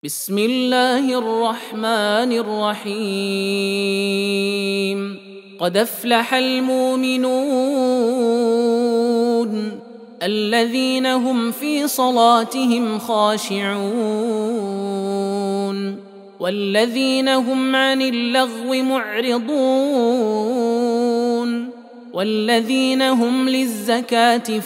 بسم الله الرحمن الرحيم. قد أفلح المؤمنون الذين هم في صلاتهم خاشعون والذين هم عن اللغو معرضون والذين هم للزكاة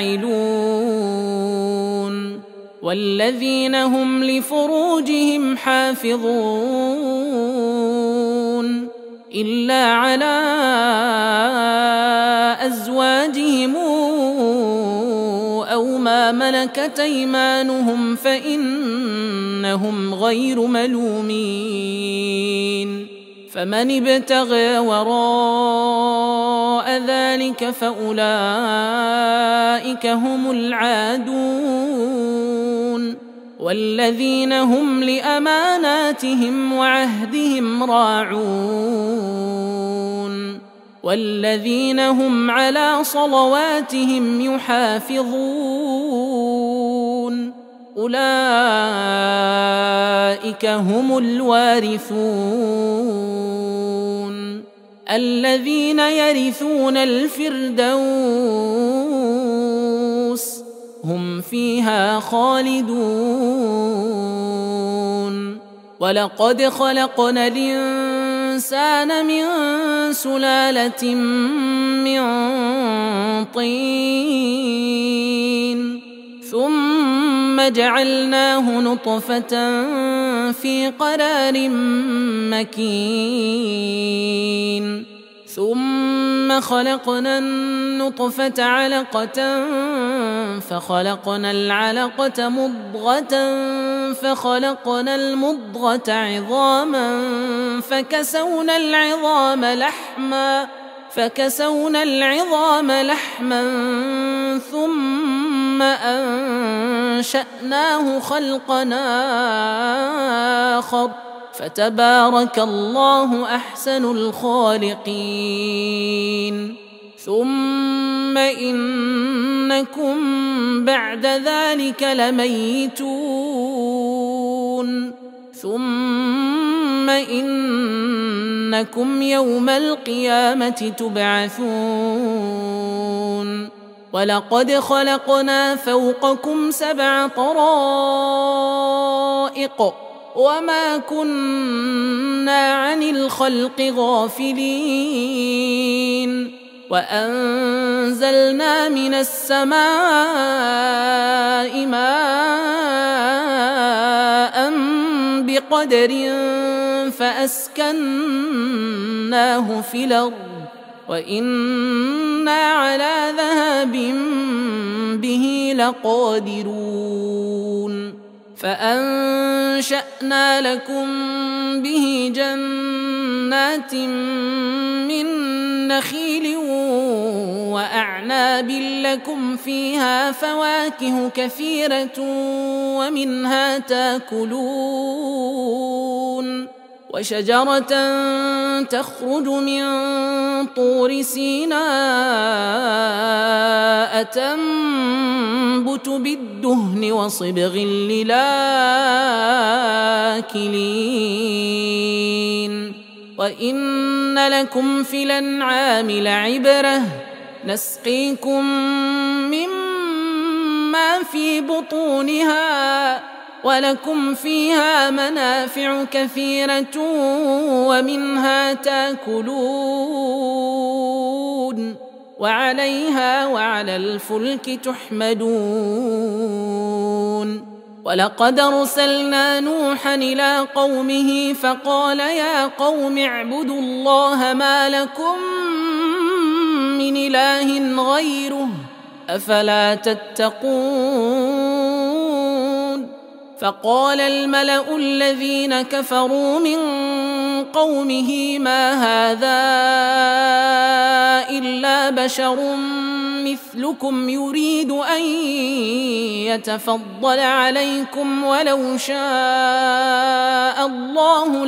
فاعلون والذين هم لفروجهم حافظون إلا على أزواجهم أو ما ملكت أيمانهم فإنهم غير ملومين. فمن ابتغى وراء ذلك فأولئك هم العادون والذين هم لأماناتهم وعهدهم راعون والذين هم على صلواتهم يحافظون أولئك هم الوارثون الذين يرثون الفردوس هم فيها خالدون. ولقد خلقنا الإنسان من سلالة من طين ثم جعلناه نطفة في قرار مكين ثم خلقنا النطفة علقة فخلقنا العلقة مضغة فخلقنا المضغة عظاما فكسونا العظام لحما ثم أنشأناه خلقا آخر فتبارك الله أحسن الخالقين. ثم إنكم بعد ذلك لميتون ثم إنكم يوم القيامة تبعثون. ولقد خلقنا فوقكم 7 طرائق وما كنا عن الخلق غافلين وأنزلنا من السماء ماء بقدر فأسكناه في الأرض وإنا على ذهاب به لقادرون. فأنشأنا لكم به جنات من نخيل وأعناب لكم فيها فواكه كثيرة ومنها تاكلون وشجرة تخرج من طور سيناء تنبت بالدهن وصبغ للآكلين. وإن لكم في الأنعام لعبرة نسقيكم مما في بطونها ولكم فيها منافع كثيرة ومنها تاكلون وعليها وعلى الفلك تحمدون. ولقد أرسلنا نوحا إلى قومه فقال يا قوم اعبدوا الله ما لكم من إله غيره أفلا تتقون. فقال الملأ الذين كفروا من قومه ما هذا إلا بشر مثلكم يريد أن يتفضل عليكم ولو شاء الله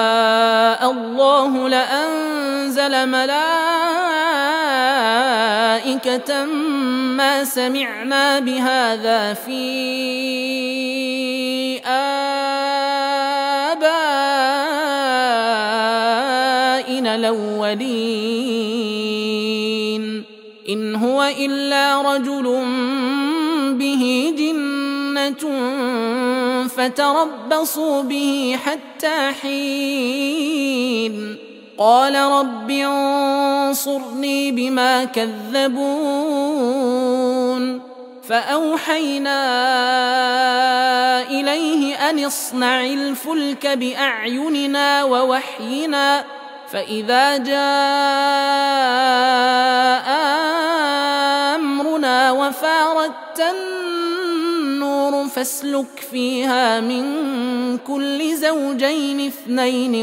لأنزل ملائكة ملائكة ما سمعنا بهذا في آبائنا الأولين إن هو إلا رجل به جنة فتربصوا به حتى حين قال رب انصرني بما كذبون فأوحينا إليه أن اصنع الفلك بأعيننا ووحينا فإذا جاء أمرنا وفاردت النور فاسلك فيها من كل زوجين اثنين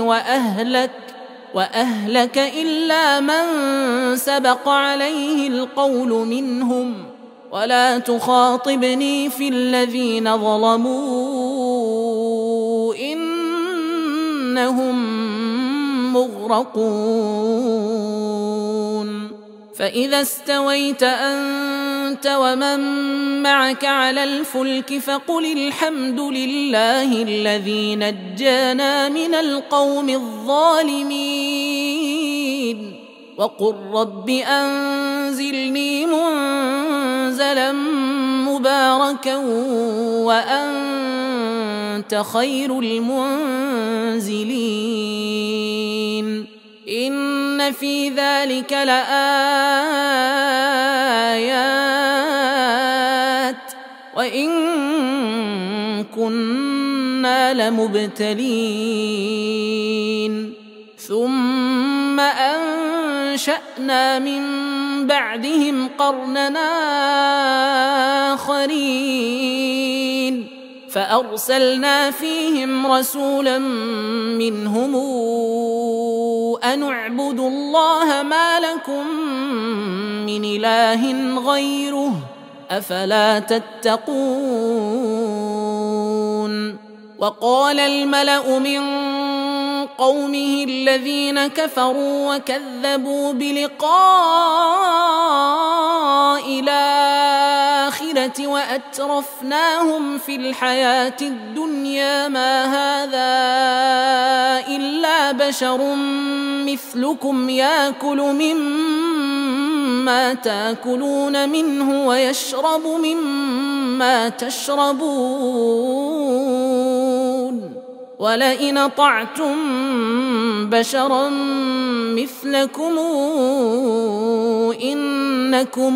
وأهلك إلا من سبق عليه القول منهم ولا تخاطبني في الذين ظلموا إنهم مغرقون فإذا استويت أنت ومن معك على الفلك فقل الحمد لله الذي نجانا من القوم الظالمين وقل رب أنزلني منزلا مباركا وأنت خير المنزلين إن في ذلك لآيات وإن كنا لمبتلين ثم أنشأنا من بعدهم قرننا آخرين فأرسلنا فيهم رسولا منهم أن اعبدوا الله ما لكم من إله غيره أفلا تتقون وقال الملأ من قومه الذين كفروا وكذبوا بلقاء الآخرة وأترفناهم في الحياة الدنيا ما هذا إلا بشر مثلكم يأكل مما تأكلون منه ويشرب مما تشربون ولئن أطعتم بشرا مثلكم إنكم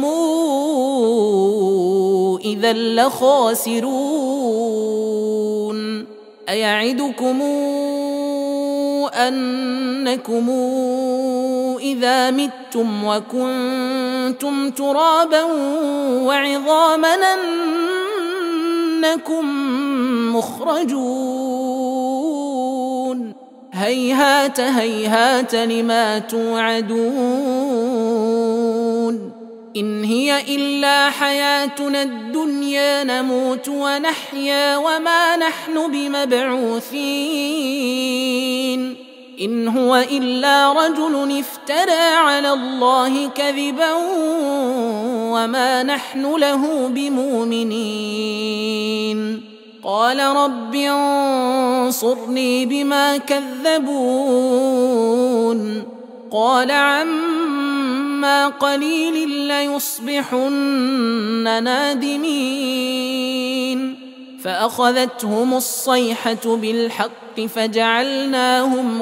إذا لخاسرون أيعدكم أنكم إذا متم وكنتم ترابا وعظاما أنكم مخرجون هيهات هيهات لما توعدون إن هي إلا حياتنا الدنيا نموت ونحيا وما نحن بمبعوثين إن هو إلا رجل افترى على الله كذبا وما نحن له بمؤمنين قال رب انصرني بما كذبون قال عما قليل ليصبحن نادمين فأخذتهم الصيحة بالحق فجعلناهم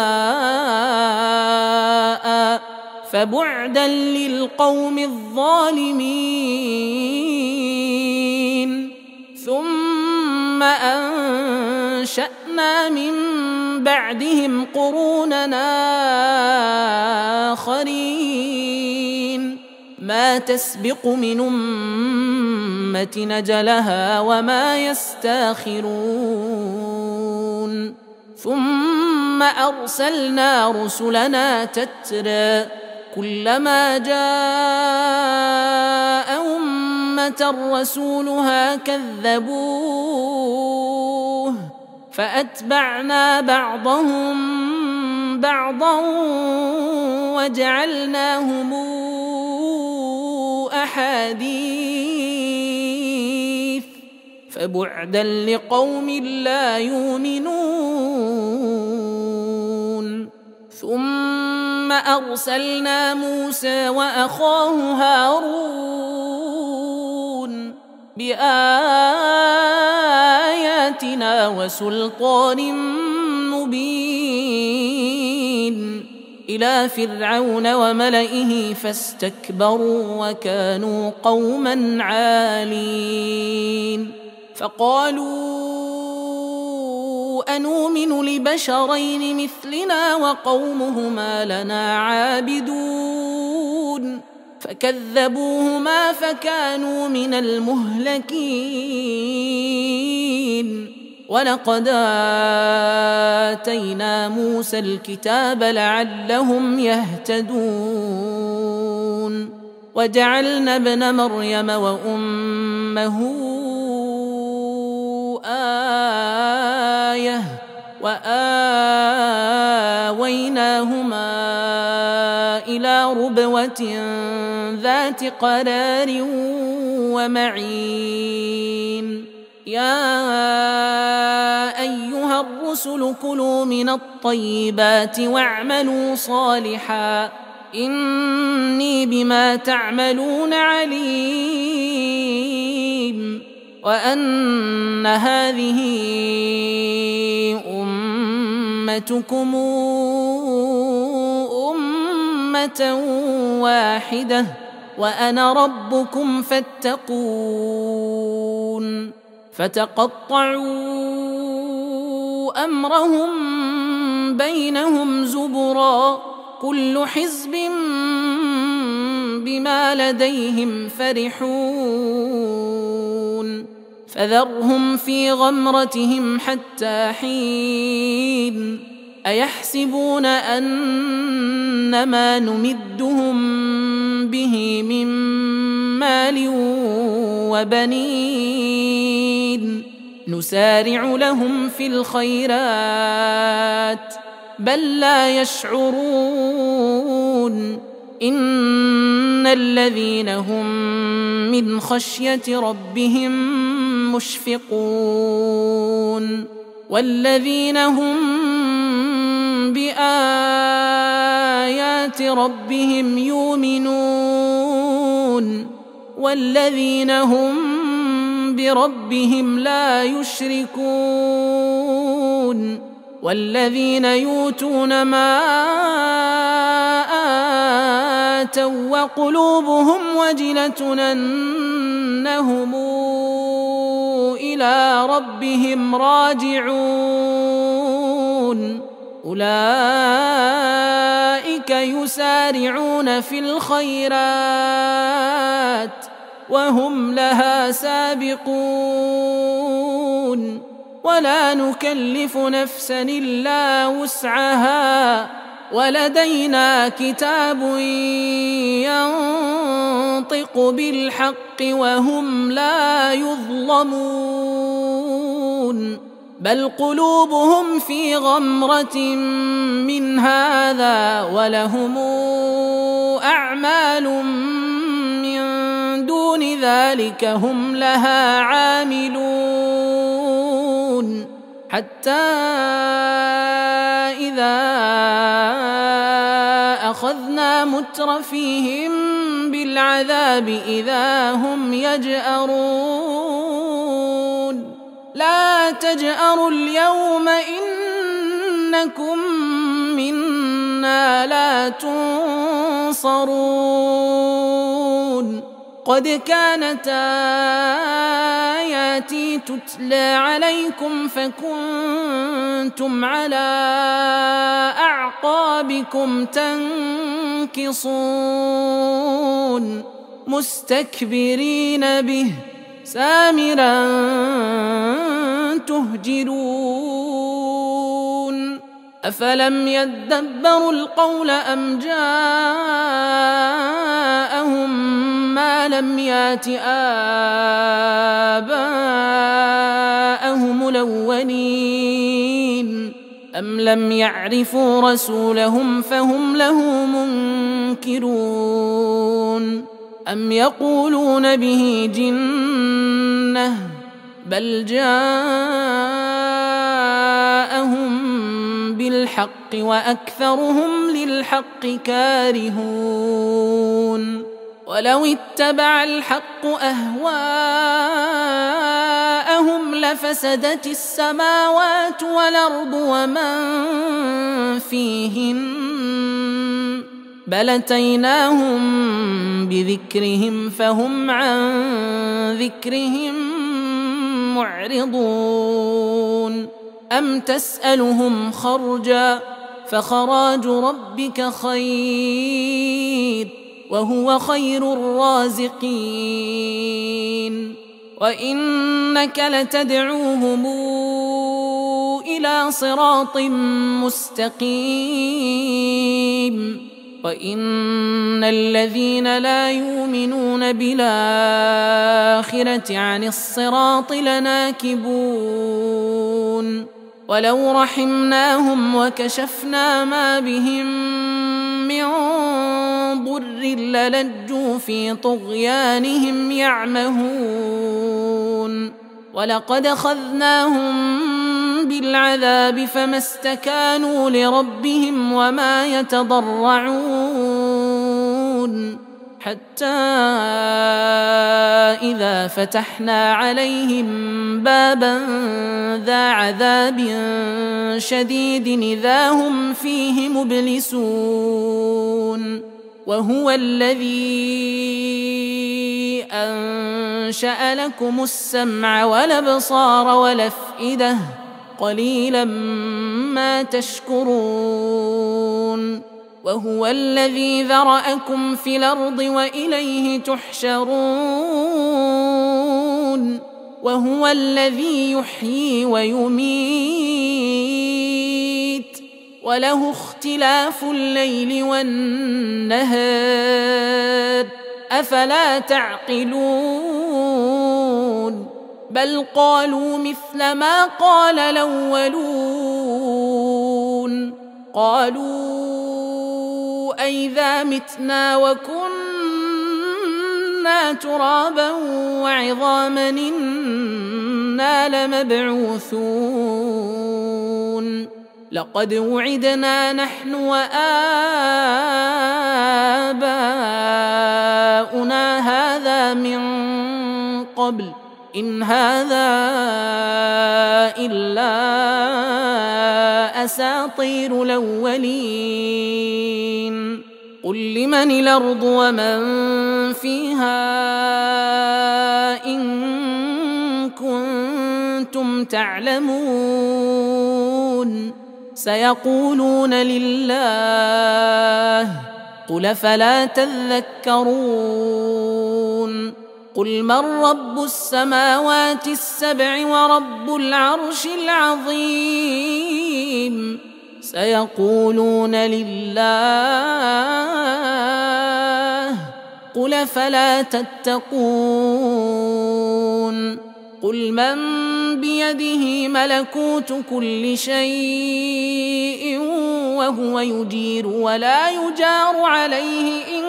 غثاء فبعدا للقوم الظالمين ثم أنشأنا من بعدهم قروننا آخرين ما تسبق من أمة نجلها وما يستاخرون ثم أرسلنا رسلنا تترى كلما جاء أمة رسولها كذبوه فأتبعنا بعضهم بعضا وجعلناهم الأحاديث فبعدا لقوم لا يؤمنون. ثم أرسلنا موسى وأخاه هارون بآياتنا وسلطان مبين إلى فرعون وملئه فاستكبروا وكانوا قوما عالين. فقالوا أنؤمن لبشرين مثلنا وقومهما لنا عابدون فكذبوهما فكانوا من المهلكين. ولقد آتينا موسى الكتاب لعلهم يهتدون وجعلنا ابن مريم وأمه آية وآويناهما إلى ربوة ذات قرار ومعين. يا أيها الرسل كلوا من الطيبات واعملوا صالحا إني بما تعملون عليم. وأن هذه أمتكم أمة واحدة وأنا ربكم فاتقون. فتقطعوا أمرهم بينهم زبرا كل حزب بما لديهم فرحون. فذرهم في غمرتهم حتى حين. أيحسبون أنما نمدهم به من مال وبنين نسارع لهم في الخيرات بل لا يشعرون. إن الذين هم من خشية ربهم مشفقون والذين هم بآيات ربهم يؤمنون والذين هم بربهم لا يشركون والذين يؤتون ما آتوا وقلوبهم وجلة أنهم إلى ربهم راجعون. أولئك يسارعون في الخيرات وهم لها سابقون ولا نكلف نفسا إلا وسعها ولدينا كتاب ينطق بالحق وهم لا يظلمون. بل قلوبهم في غمرة من هذا ولهم أعمال من دون ذلك هم لها عاملون. حتى إذا أخذنا مترفيهم بالعذاب إذا هم يجأرون. لا تجأروا اليوم إنكم منا لا تنصرون. قد كانت آياتي تتلى عليكم فكنتم على أعقابكم تنكصون مستكبرين به سامرا تهجرون. أفلم يدبروا القول أم جاءهم ما لم يات آباءهم الأولين أم لم يعرفوا رسولهم فهم له منكرون. أم يقولون به جنة بل جاءهم بالحق وأكثرهم للحق كارهون ولو اتبع الحق أهواءهم لفسدت السماوات والأرض ومن فيهن بل أتيناهم بذكرهم فهم عن ذكرهم معرضون أم تسألهم خرجا فخراج ربك خير وهو خير الرازقين وإنك لتدعوهم إلى صراط مستقيم وإن الذين لا يؤمنون بالآخرة عن الصراط لناكبون ولو رحمناهم وكشفنا ما بهم من ضر للجوا في طغيانهم يعمهون ولقد أخذناهم بالعذاب فما استكانوا لربهم وما يتضرعون حتى إذا فتحنا عليهم بابا ذا عذاب شديد إذا هم فيه مبلسون وهو الذي أنشأ لكم السمع والأبصار والأفئدة قليلا ما تشكرون وهو الذي ذرأكم في الأرض وإليه تحشرون وهو الذي يحيي ويميت وله اختلاف الليل والنهار أفلا تعقلون بل قالوا مثل ما قال الأولون قالوا أئذا متنا وكنا ترابا وعظاما إنا لمبعوثون لقد وعدنا نحن وآباؤنا هذا من قبل إن هذا إلا أساطير الأولين قل لمن الأرض ومن فيها إن كنتم تعلمون سيقولون لله قل فلا تذكرون قل من رب السماوات السبع ورب العرش العظيم سيقولون لله قل فلا تتقون قل من بيده ملكوت كل شيء وهو يجير ولا يجار عليه إن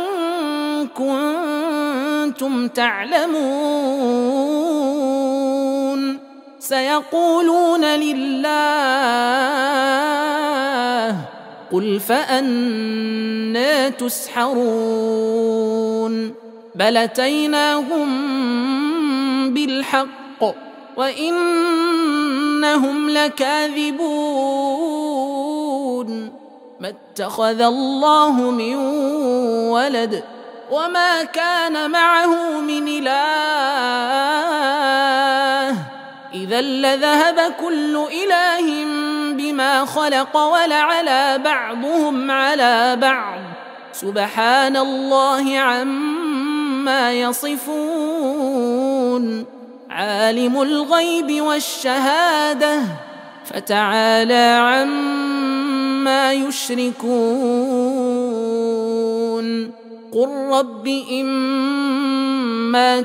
كنتم تعلمون سيقولون لله قل فأنى تسحرون بل أتيناهم بالحق وإنهم لكاذبون ما اتخذ الله من ولد وما كان معه من إله إذا لذهب كل إله بما خلق ولعلى بعضهم على بعض سبحان الله عما يصفون عالم الغيب والشهادة فتعالى عما يشركون قل رب إما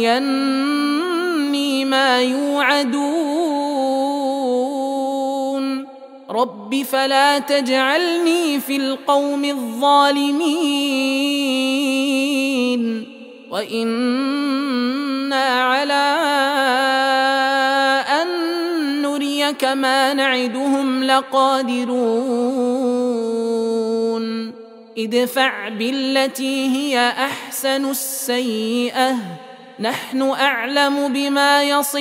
تريني ما يوعدون رب فلا تجعلني في القوم الظالمين وإنا على أن نريك ما نعدهم لقادرون ادفع بالتي هي أحسن السيئة نحن أعلم بما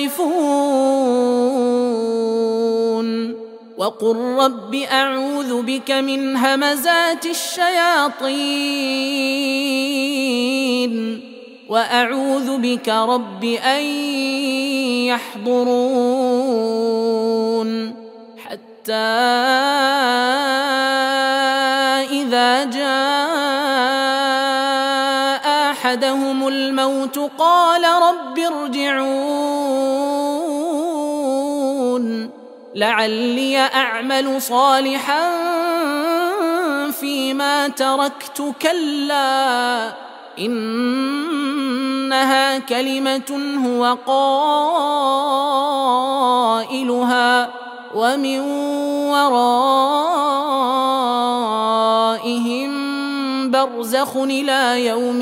يصفون وقل رب أعوذ بك من همزات الشياطين وأعوذ بك رب أن يحضرون حتى إذا جاء أحدهم الموت قال رب ارجعون لعلي أعمل صالحا فيما تركت كلا إنها كلمة هو قائلها ومن ورائهم برزخ إلى يوم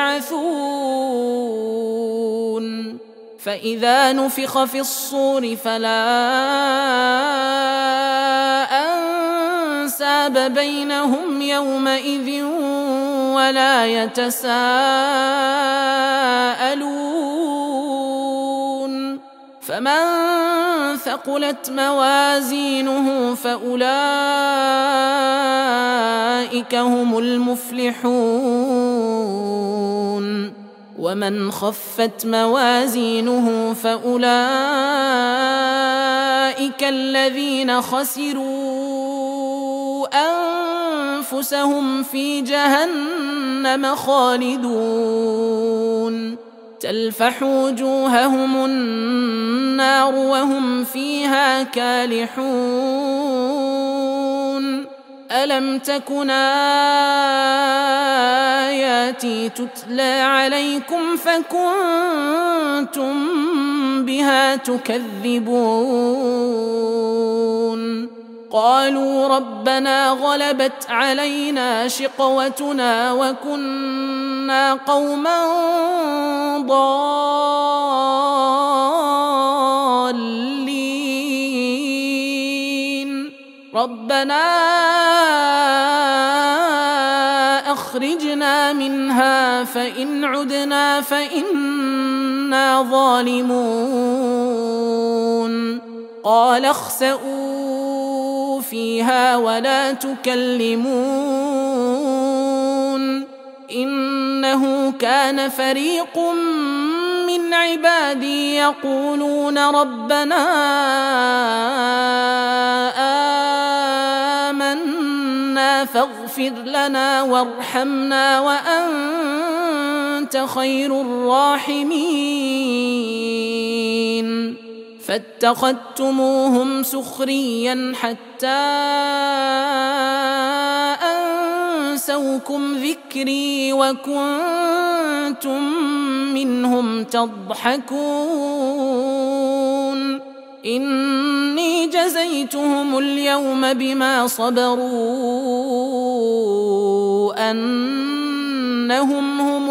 يبعثون فإذا نفخ في الصور فلا أنساب بينهم يومئذ ولا يتساءلون فمن ثقلت موازينه فأولئك هم المفلحون ومن خفت موازينه فأولئك الذين خسروا أنفسهم في جهنم خالدون تلفح وجوههم النار وهم فيها كالحون ألم تكن آياتي تتلى عليكم فكنتم بها تكذبون قالوا ربنا غلبت علينا شقوتنا وكنا قوما ضالين ربنا أخرجنا منها فإن عدنا فإنا ظالمون قال اخسئوا فيها ولا تكلمون إنه كان فريق من عبادي يقولون ربنا آمنا فاغفر لنا وارحمنا وأنت خير الراحمين فاتخذتموهم سخريا حتى أنسوكم ذكري وكنتم منهم تضحكون إني جزيتهم اليوم بما صبروا أنهم هم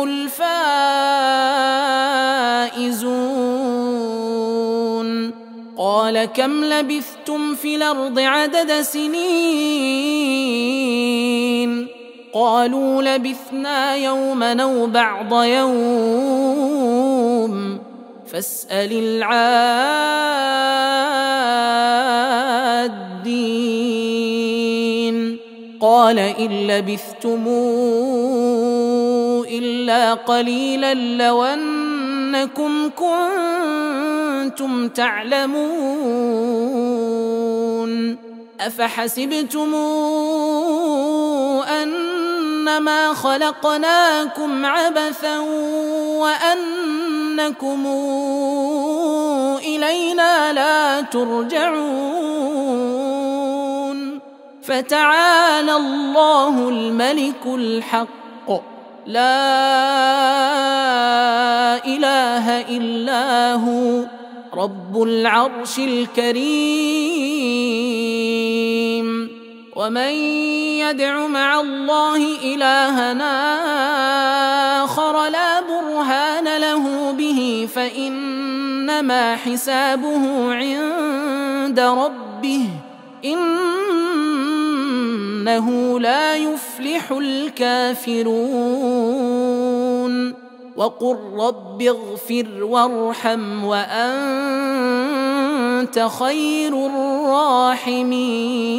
الفائزون قال كم لبثتم في الأرض عدد سنين قالوا لبثنا يوما أو بعض يوم فاسأل العادين قال إن لبثتم إلا قليلا لو أنكم كنتم تعلمون أفحسبتم أنما خلقناكم عبثا وأنكم إلينا لا ترجعون فتعالى الله الملك الحق لا إله إلا هو رب العرش الكريم ومن يدع مع الله إلها آخر لا برهان برهان له به فإنما حسابه عند ربه إنه لا يفلح الكافرون وقل رب اغفر وارحم وأنت خير الراحمين